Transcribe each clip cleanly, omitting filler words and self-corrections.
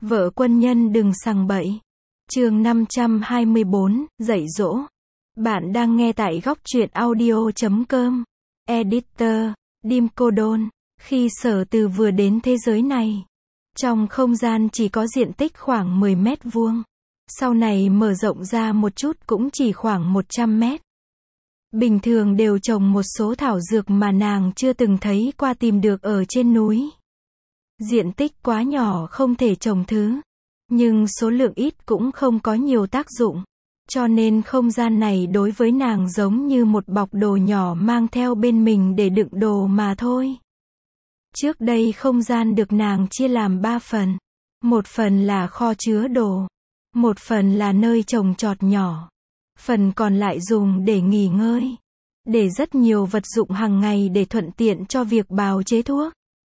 Vợ quân nhân đừng sằng bậy. Chương 524, dạy dỗ. Bạn đang nghe tại góc truyện audio.com. Editor, Dim Cô Đôn. Khi Sở Từ vừa đến thế giới này, trong không gian chỉ có diện tích khoảng 10 mét vuông. Sau này mở rộng ra một chút cũng chỉ khoảng 100 mét. Bình thường đều trồng một số thảo dược mà nàng chưa từng thấy qua tìm được ở trên núi. Diện tích quá nhỏ không thể trồng thứ, nhưng số lượng ít cũng không có nhiều tác dụng. Cho nên không gian này đối với nàng giống như một bọc đồ nhỏ mang theo bên mình để đựng đồ mà thôi. Trước đây không gian được nàng chia làm 3 phần. Một phần là kho chứa đồ. Một phần là nơi trồng trọt nhỏ. Phần còn lại dùng để nghỉ ngơi. Để rất nhiều vật dụng hàng ngày để thuận tiện cho việc bào chế thuốc.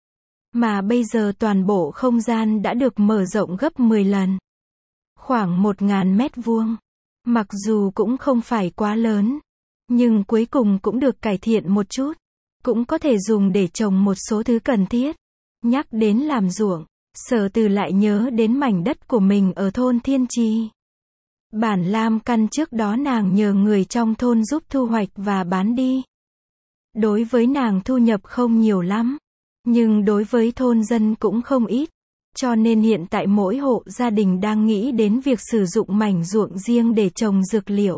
Mà bây giờ toàn bộ không gian đã được mở rộng gấp 10 lần. Khoảng 1000 mét vuông. Mặc dù cũng không phải quá lớn, nhưng cuối cùng cũng được cải thiện một chút. Cũng có thể dùng để trồng một số thứ cần thiết. Nhắc đến làm ruộng, Sở Từ lại nhớ đến mảnh đất của mình ở thôn Thiên Trì. Bản lam căn trước đó nàng nhờ người trong thôn giúp thu hoạch và bán đi. Đối với nàng thu nhập không nhiều lắm, nhưng đối với thôn dân cũng không ít. Cho nên hiện tại mỗi hộ gia đình đang nghĩ đến việc sử dụng mảnh ruộng riêng để trồng dược liệu.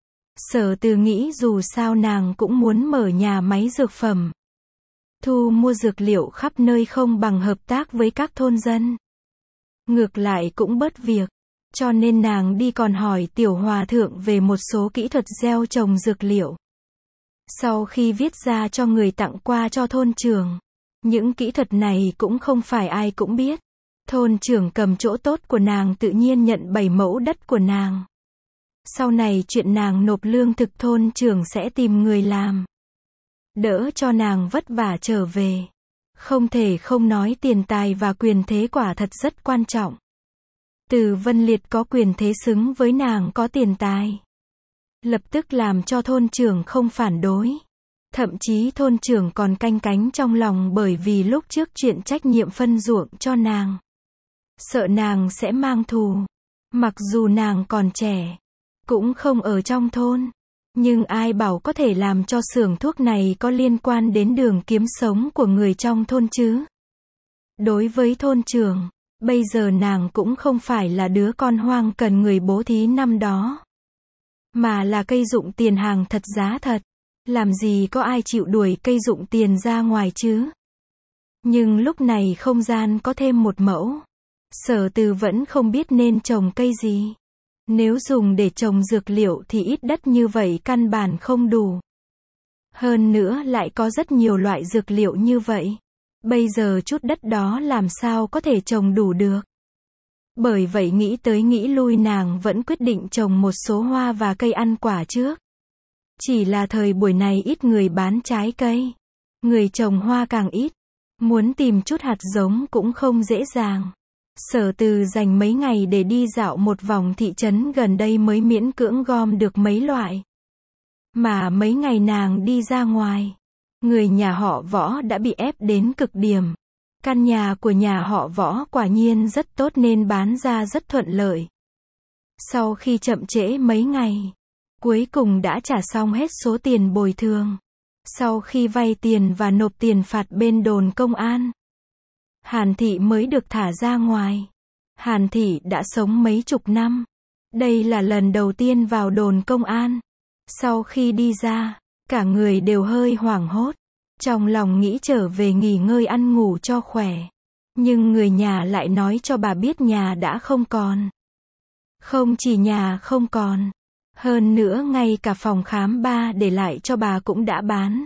Sở Từ nghĩ dù sao nàng cũng muốn mở nhà máy dược phẩm. Thu mua dược liệu khắp nơi không bằng hợp tác với các thôn dân. Ngược lại cũng bớt việc. Cho nên nàng đi còn hỏi Tiểu Hòa Thượng về một số kỹ thuật gieo trồng dược liệu. Sau khi viết ra cho người tặng qua cho thôn trưởng. Những kỹ thuật này cũng không phải ai cũng biết. Thôn trưởng cầm chỗ tốt của nàng tự nhiên nhận 7 mẫu đất của nàng. Sau này chuyện nàng nộp lương thực thôn trưởng sẽ tìm người làm. Đỡ cho nàng vất vả trở về. Không thể không nói tiền tài và quyền thế quả thật rất quan trọng. Từ Vân Liệt có quyền thế xứng với nàng có tiền tài. Lập tức làm cho thôn trưởng không phản đối. Thậm chí thôn trưởng còn canh cánh trong lòng bởi vì lúc trước chuyện trách nhiệm phân ruộng cho nàng. Sợ nàng sẽ mang thù. Mặc dù nàng còn trẻ, cũng không ở trong thôn. Nhưng ai bảo có thể làm cho xưởng thuốc này có liên quan đến đường kiếm sống của người trong thôn chứ? Đối với thôn trưởng, bây giờ nàng cũng không phải là đứa con hoang cần người bố thí năm đó. Mà là cây dụng tiền hàng thật giá thật. Làm gì có ai chịu đuổi cây dụng tiền ra ngoài chứ? Nhưng lúc này không gian có thêm một mẫu. Sở Từ vẫn không biết nên trồng cây gì. Nếu dùng để trồng dược liệu thì ít đất như vậy căn bản không đủ. Hơn nữa lại có rất nhiều loại dược liệu như vậy. Bây giờ chút đất đó làm sao có thể trồng đủ được. Bởi vậy nghĩ tới nghĩ lui nàng vẫn quyết định trồng một số hoa và cây ăn quả trước. Chỉ là thời buổi này ít người bán trái cây. Người trồng hoa càng ít. Muốn tìm chút hạt giống cũng không dễ dàng. Sở Từ dành mấy ngày để đi dạo một vòng thị trấn gần đây mới miễn cưỡng gom được mấy loại. Mà mấy ngày nàng đi ra ngoài, người nhà họ Võ đã bị ép đến cực điểm. Căn nhà của nhà họ Võ quả nhiên rất tốt nên bán ra rất thuận lợi. Sau khi chậm trễ mấy ngày, cuối cùng đã trả xong hết số tiền bồi thường. Sau khi vay tiền và nộp tiền phạt bên đồn công an, Hàn Thị mới được thả ra ngoài. Hàn Thị đã sống mấy chục năm. Đây là lần đầu tiên vào đồn công an. Sau khi đi ra, cả người đều hơi hoảng hốt. Trong lòng nghĩ trở về nghỉ ngơi ăn ngủ cho khỏe. Nhưng người nhà lại nói cho bà biết nhà đã không còn. Không chỉ nhà không còn. Hơn nữa ngay cả phòng khám ba để lại cho bà cũng đã bán.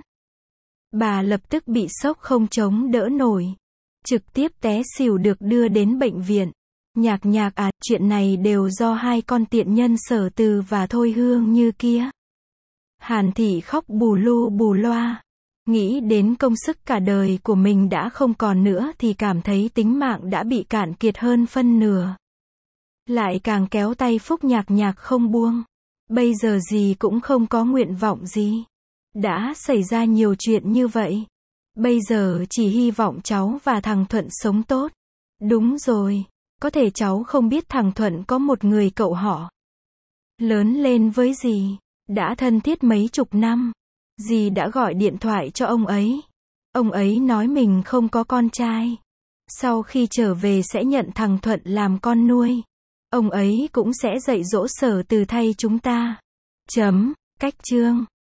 Bà lập tức bị sốc không chống đỡ nổi. Trực tiếp té xỉu được đưa đến bệnh viện. Nhạc à, chuyện này đều do hai con tiện nhân Sở Từ và Thôi Hương Như kia. Hàn Thị khóc bù lu bù loa. Nghĩ đến công sức cả đời của mình đã không còn nữa thì cảm thấy tính mạng đã bị cạn kiệt hơn phân nửa. Lại càng kéo tay Phúc Nhạc không buông. Bây giờ gì cũng không có nguyện vọng gì. Đã xảy ra nhiều chuyện như vậy. Bây giờ chỉ hy vọng cháu và thằng Thuận sống tốt. Đúng rồi. Có thể cháu không biết thằng Thuận có một người cậu họ. Lớn lên với dì. Đã thân thiết mấy chục năm. Dì đã gọi điện thoại cho ông ấy. Ông ấy nói mình không có con trai. Sau khi trở về sẽ nhận thằng Thuận làm con nuôi. Ông ấy cũng sẽ dạy dỗ Sở Từ thay chúng ta. Cách chương.